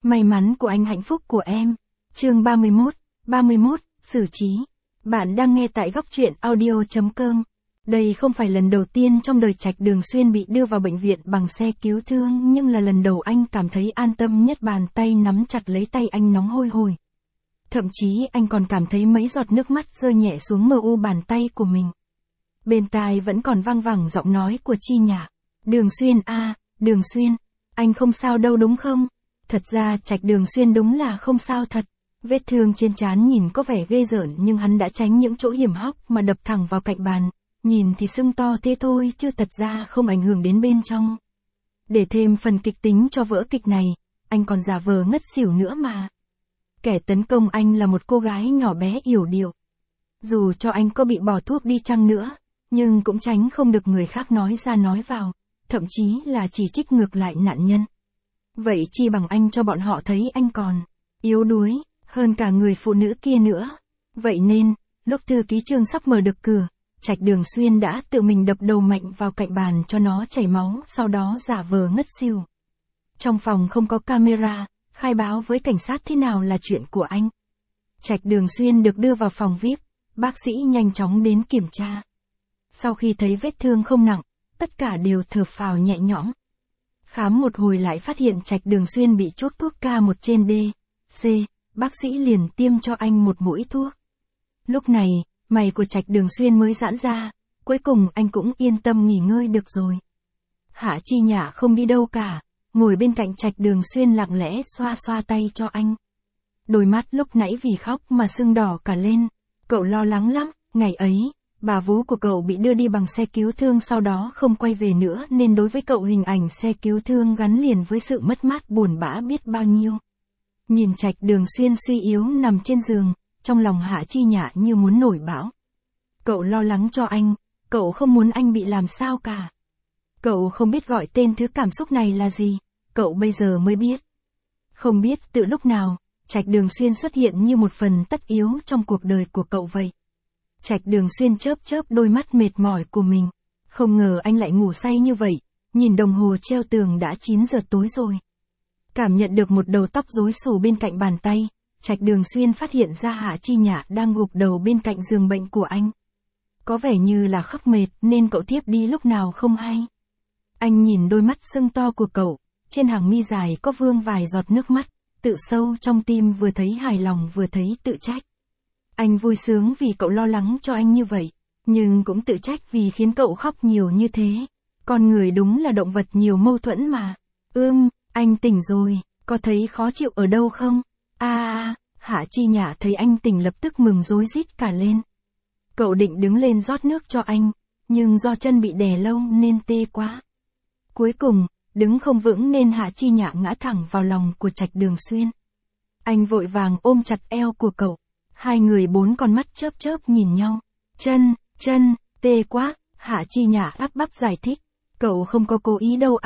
May mắn của anh, hạnh phúc của em. Chương 31, xử trí. Bạn đang nghe tại góc truyện audio.com. Đây không phải lần đầu tiên trong đời Trạch Đường Xuyên bị đưa vào bệnh viện bằng xe cứu thương, nhưng là lần đầu anh cảm thấy an tâm nhất. Bàn tay nắm chặt lấy tay anh nóng hôi hổi. Thậm chí anh còn cảm thấy mấy giọt nước mắt rơi nhẹ xuống mu bàn tay của mình. Bên tai vẫn còn vang vẳng giọng nói của Chi Nhã. Đường Xuyên à, Đường Xuyên, anh không sao đâu đúng không? Thật ra Trạch Đường Xuyên đúng là không sao thật. Vết thương trên trán nhìn có vẻ ghê rợn nhưng hắn đã tránh những chỗ hiểm hóc mà đập thẳng vào cạnh bàn. Nhìn thì sưng to thế thôi chứ thật ra không ảnh hưởng đến bên trong. Để thêm phần kịch tính cho vở kịch này, anh còn giả vờ ngất xỉu nữa mà. Kẻ tấn công anh là một cô gái nhỏ bé yểu điệu. Dù cho anh có bị bỏ thuốc đi chăng nữa, nhưng cũng tránh không được người khác nói ra nói vào, thậm chí là chỉ trích ngược lại nạn nhân. Vậy chi bằng anh cho bọn họ thấy anh còn yếu đuối hơn cả người phụ nữ kia nữa. Vậy nên, lúc thư ký Trương sắp mở được cửa, Trạch Đường Xuyên đã tự mình đập đầu mạnh vào cạnh bàn cho nó chảy máu, sau đó giả vờ ngất xỉu. Trong phòng không có camera, khai báo với cảnh sát thế nào là chuyện của anh. Trạch Đường Xuyên được đưa vào phòng VIP, bác sĩ nhanh chóng đến kiểm tra. Sau khi thấy vết thương không nặng, tất cả đều thở phào nhẹ nhõm. Khám một hồi lại phát hiện Trạch Đường Xuyên bị chuốc thuốc K1 trên D, C, bác sĩ liền tiêm cho anh một mũi thuốc. Lúc này, mày của Trạch Đường Xuyên mới giãn ra, cuối cùng anh cũng yên tâm nghỉ ngơi được rồi. Hạ Chi Nhã không đi đâu cả, ngồi bên cạnh Trạch Đường Xuyên lặng lẽ xoa xoa tay cho anh. Đôi mắt lúc nãy vì khóc mà sưng đỏ cả lên, cậu lo lắng lắm, ngày ấy, bà vú của cậu bị đưa đi bằng xe cứu thương sau đó không quay về nữa nên đối với cậu hình ảnh xe cứu thương gắn liền với sự mất mát buồn bã biết bao nhiêu. Nhìn Trạch Đường Xuyên suy yếu nằm trên giường, trong lòng Hạ Chi Nhã như muốn nổi bão. Cậu lo lắng cho anh, cậu không muốn anh bị làm sao cả. Cậu không biết gọi tên thứ cảm xúc này là gì, cậu bây giờ mới biết. Không biết từ lúc nào, Trạch Đường Xuyên xuất hiện như một phần tất yếu trong cuộc đời của cậu vậy. Trạch Đường Xuyên chớp chớp đôi mắt mệt mỏi của mình. Không ngờ anh lại ngủ say như vậy, nhìn đồng hồ treo tường đã 9 giờ tối rồi. Cảm nhận được một đầu tóc rối xù bên cạnh bàn tay, Trạch Đường Xuyên phát hiện ra Hạ Chi Nhã đang gục đầu bên cạnh giường bệnh của anh. Có vẻ như là khóc mệt nên cậu thiếp đi lúc nào không hay. Anh nhìn đôi mắt sưng to của cậu, trên hàng mi dài có vương vài giọt nước mắt, tự sâu trong tim vừa thấy hài lòng vừa thấy tự trách. Anh vui sướng vì cậu lo lắng cho anh như vậy, nhưng cũng tự trách vì khiến cậu khóc nhiều như thế. Con người đúng là động vật nhiều mâu thuẫn mà. Anh tỉnh rồi, có thấy khó chịu ở đâu không? Hạ Chi Nhã thấy anh tỉnh lập tức mừng rối rít cả lên. Cậu định đứng lên rót nước cho anh, nhưng do chân bị đè lâu nên tê quá. Cuối cùng, đứng không vững nên Hạ Chi Nhã ngã thẳng vào lòng của Trạch Đường Xuyên. Anh vội vàng ôm chặt eo của cậu. Hai người bốn con mắt chớp chớp nhìn nhau. Chân, tê quá, Hạ Chi Nhã áp bắp giải thích. Cậu không có cố ý đâu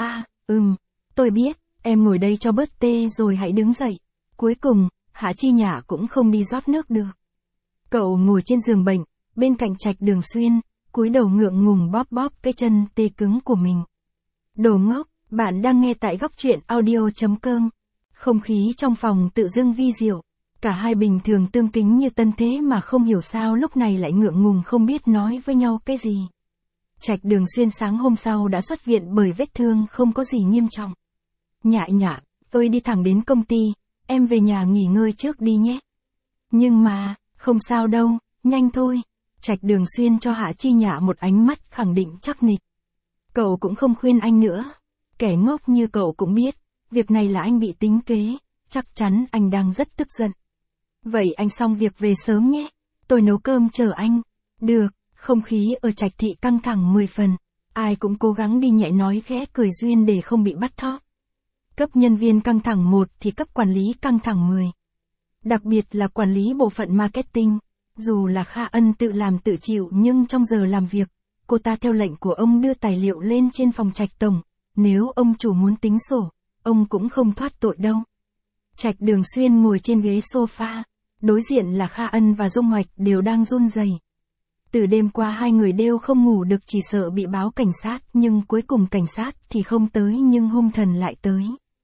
tôi biết, em ngồi đây cho bớt tê rồi hãy đứng dậy. Cuối cùng, Hạ Chi Nhã cũng không đi rót nước được. Cậu ngồi trên giường bệnh, bên cạnh Trạch Đường Xuyên, cúi đầu ngượng ngùng bóp bóp cái chân tê cứng của mình. Đồ ngốc, bạn đang nghe tại góc truyện audio.com. Không khí trong phòng tự dưng vi diệu. Cả hai bình thường tương kính như tân thế mà không hiểu sao lúc này lại ngượng ngùng không biết nói với nhau cái gì. Trạch Đường Xuyên sáng hôm sau đã xuất viện bởi vết thương không có gì nghiêm trọng. Nhã, tôi đi thẳng đến công ty, em về nhà nghỉ ngơi trước đi nhé. Nhưng mà, không sao đâu, nhanh thôi. Trạch Đường Xuyên cho Hạ Chi Nhã một ánh mắt khẳng định chắc nịch. Cậu cũng không khuyên anh nữa. Kẻ ngốc như cậu cũng biết, việc này là anh bị tính kế, chắc chắn anh đang rất tức giận. Vậy anh xong việc về sớm nhé, tôi nấu cơm chờ anh. Được, không khí ở Trạch thị căng thẳng 10 phần, ai cũng cố gắng đi nhẹ nói khẽ cười duyên để không bị bắt thóp. Cấp nhân viên căng thẳng 1 thì cấp quản lý căng thẳng 10. Đặc biệt là quản lý bộ phận marketing, dù là Kha Ân tự làm tự chịu nhưng trong giờ làm việc, cô ta theo lệnh của ông đưa tài liệu lên trên phòng Trạch tổng, nếu ông chủ muốn tính sổ, ông cũng không thoát tội đâu. Trạch Đường Xuyên ngồi trên ghế sofa, đối diện là Kha Ân và Dung Hoạch đều đang run rẩy. Từ đêm qua hai người đều không ngủ được chỉ sợ bị báo cảnh sát nhưng cuối cùng cảnh sát thì không tới nhưng hung thần lại tới.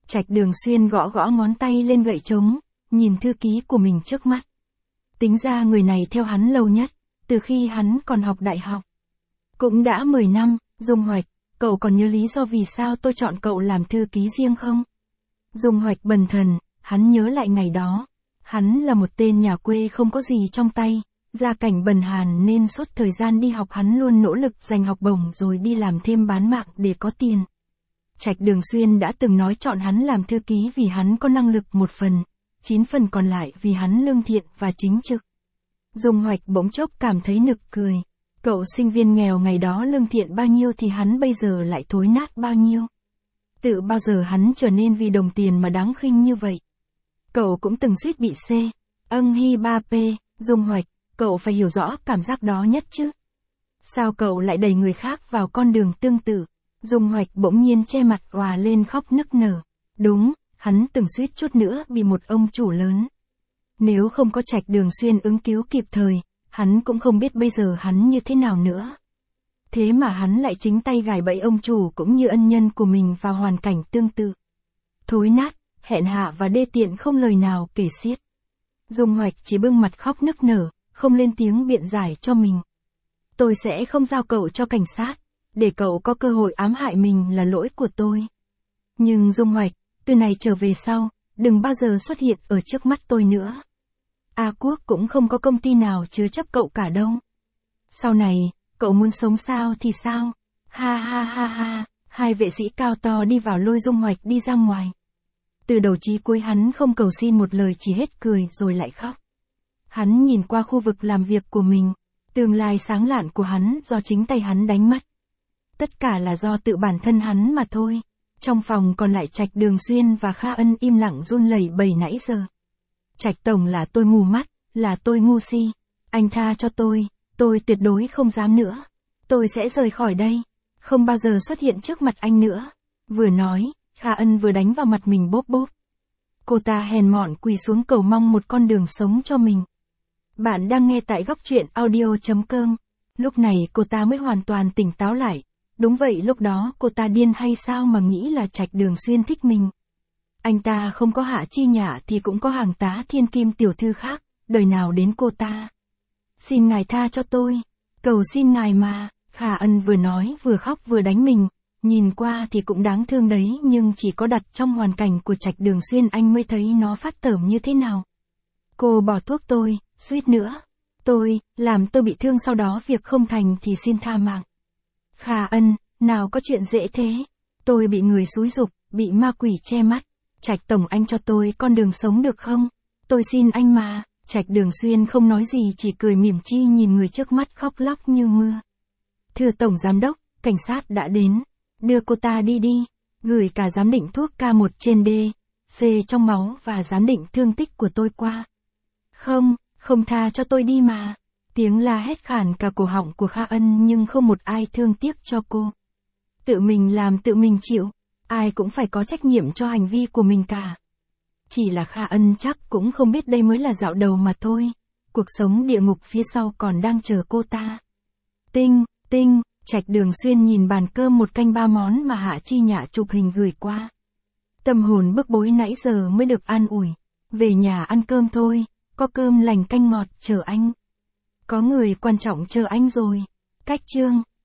Trạch Đường Xuyên gõ gõ ngón tay lên gậy trống, nhìn thư ký của mình trước mắt. Tính ra người này theo hắn lâu nhất, từ khi hắn còn học đại học. Cũng đã 10 năm, Dung Hoạch, cậu còn nhớ lý do vì sao tôi chọn cậu làm thư ký riêng không? Dung Hoạch bần thần, hắn nhớ lại ngày đó. Hắn là một tên nhà quê không có gì trong tay, gia cảnh bần hàn nên suốt thời gian đi học hắn luôn nỗ lực giành học bổng rồi đi làm thêm bán mạng để có tiền. Trạch Đường Xuyên đã từng nói chọn hắn làm thư ký vì hắn có năng lực 1 phần, 9 phần còn lại vì hắn lương thiện và chính trực. Dung Hoạch bỗng chốc cảm thấy nực cười. Cậu sinh viên nghèo ngày đó lương thiện bao nhiêu thì hắn bây giờ lại thối nát bao nhiêu. Tự bao giờ hắn trở nên vì đồng tiền mà đáng khinh như vậy. Cậu cũng từng suýt bị C. Hi 3P, Dung Hoạch, cậu phải hiểu rõ cảm giác đó nhất chứ. Sao cậu lại đẩy người khác vào con đường tương tự? Dung Hoạch bỗng nhiên che mặt òa lên khóc nức nở. Đúng, hắn từng suýt chút nữa bị một ông chủ lớn. Nếu không có Trạch Đường Xuyên ứng cứu kịp thời, hắn cũng không biết bây giờ hắn như thế nào nữa. Thế mà hắn lại chính tay gài bẫy ông chủ cũng như ân nhân của mình vào hoàn cảnh tương tự. Thối nát, hèn hạ và đê tiện không lời nào kể xiết. Dung Hoạch chỉ bưng mặt khóc nức nở, không lên tiếng biện giải cho mình. Tôi sẽ không giao cậu cho cảnh sát, để cậu có cơ hội ám hại mình là lỗi của tôi. Nhưng Dung Hoạch, từ này trở về sau, đừng bao giờ xuất hiện ở trước mắt tôi nữa. A Quốc cũng không có công ty nào chứa chấp cậu cả đâu. Sau này, cậu muốn sống sao thì sao? Ha ha ha ha, hai vệ sĩ cao to đi vào lôi Dung Hoạch đi ra ngoài. Từ đầu chí cuối hắn không cầu xin một lời chỉ hết cười rồi lại khóc. Hắn nhìn qua khu vực làm việc của mình, tương lai sáng lạn của hắn do chính tay hắn đánh mất. Tất cả là do tự bản thân hắn mà thôi. Trong phòng còn lại Trạch Đường Xuyên và Kha Ân im lặng run lẩy bẩy nãy giờ. Trạch tổng, là tôi mù mắt, là tôi ngu si. Anh tha cho tôi tuyệt đối không dám nữa. Tôi sẽ rời khỏi đây, không bao giờ xuất hiện trước mặt anh nữa. Vừa nói, Kha Ân vừa đánh vào mặt mình bốp bốp. Cô ta hèn mọn quỳ xuống cầu mong một con đường sống cho mình. Bạn đang nghe tại Góc Truyện Audio.com. Lúc này cô ta mới hoàn toàn tỉnh táo lại. Đúng vậy, lúc đó cô ta điên hay sao mà nghĩ là Trạch Đường Xuyên thích mình. Anh ta không có Hạ Chi Nhã thì cũng có hàng tá thiên kim tiểu thư khác, đời nào đến cô ta. Xin ngài tha cho tôi, cầu xin ngài mà. Kha Ân vừa nói vừa khóc vừa đánh mình, nhìn qua thì cũng đáng thương đấy nhưng chỉ có đặt trong hoàn cảnh của Trạch Đường Xuyên anh mới thấy nó phát tởm như thế nào. Cô bỏ thuốc tôi, suýt nữa. Làm tôi bị thương sau đó việc không thành thì xin tha mạng. Kha Ân, nào có chuyện dễ thế. Tôi bị người xúi giục, bị ma quỷ che mắt. Trạch tổng, anh cho tôi con đường sống được không? Tôi xin anh mà. Trạch Đường Xuyên không nói gì chỉ cười mỉm chi nhìn người trước mắt khóc lóc như mưa. Thưa tổng giám đốc, cảnh sát đã đến. Đưa cô ta đi đi. Gửi cả giám định thuốc K1 trên D, C trong máu và giám định thương tích của tôi qua. Không tha cho tôi đi mà. Tiếng la hét khản cả cổ họng của Kha Ân nhưng không một ai thương tiếc cho cô. Tự mình làm tự mình chịu. Ai cũng phải có trách nhiệm cho hành vi của mình cả. Chỉ là Kha Ân chắc cũng không biết đây mới là dạo đầu mà thôi. Cuộc sống địa ngục phía sau còn đang chờ cô ta. Tinh, Trạch Đường Xuyên nhìn bàn cơm 1 canh 3 món mà Hạ Chi Nhã chụp hình gửi qua. Tâm hồn bức bối nãy giờ mới được an ủi. Về nhà ăn cơm thôi, có cơm lành canh ngọt chờ anh. Có người quan trọng chờ anh rồi. Cách chương